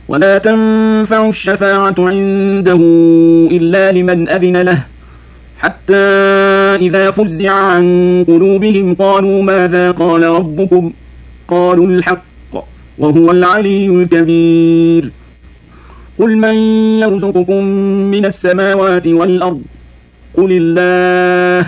ولا تنفع الشفاعة عنده إلا لمن أذن له حتى إذا فزع عن قلوبهم قالوا ماذا قال ربكم قالوا الحق وهو العلي الكبير قل من يرزقكم من السماوات والأرض قل الله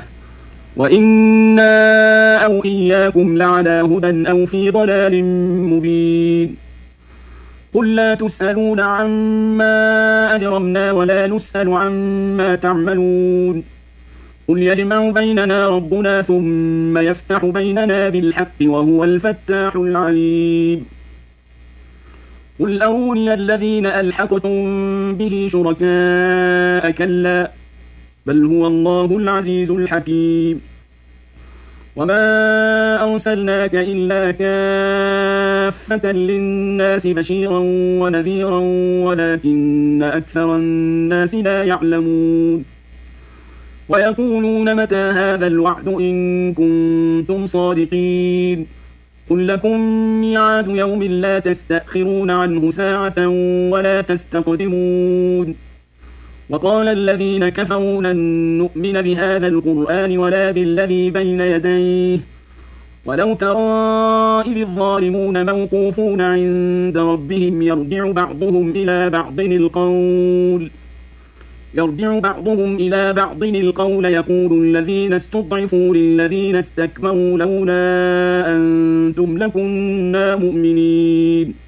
وإنا أو إياكم لعلى هدى أو في ضلال مبين قل لا تسألون عما أجرمنا ولا نسأل عما تعملون قل يجمع بيننا ربنا ثم يفتح بيننا بالحق وهو الفتاح العليم قل أروني الذين ألحقتم به شركاء كلا بل هو الله العزيز الحكيم وما أرسلناك إلا كافة للناس بشيرا ونذيرا ولكن أكثر الناس لا يعلمون ويقولون متى هذا الوعد إن كنتم صادقين قل لكم ميعاد يوم لا تستأخرون عنه ساعة ولا تستقدمون وقال الذين كفروا لن نؤمن بهذا القرآن ولا بالذي بين يديه ولو ترى إذ الظالمون موقوفون عند ربهم يرجع بعضهم إلى بعض القول يقول الذين استضعفوا للذين استكبروا لولا أنتم لكنا مؤمنين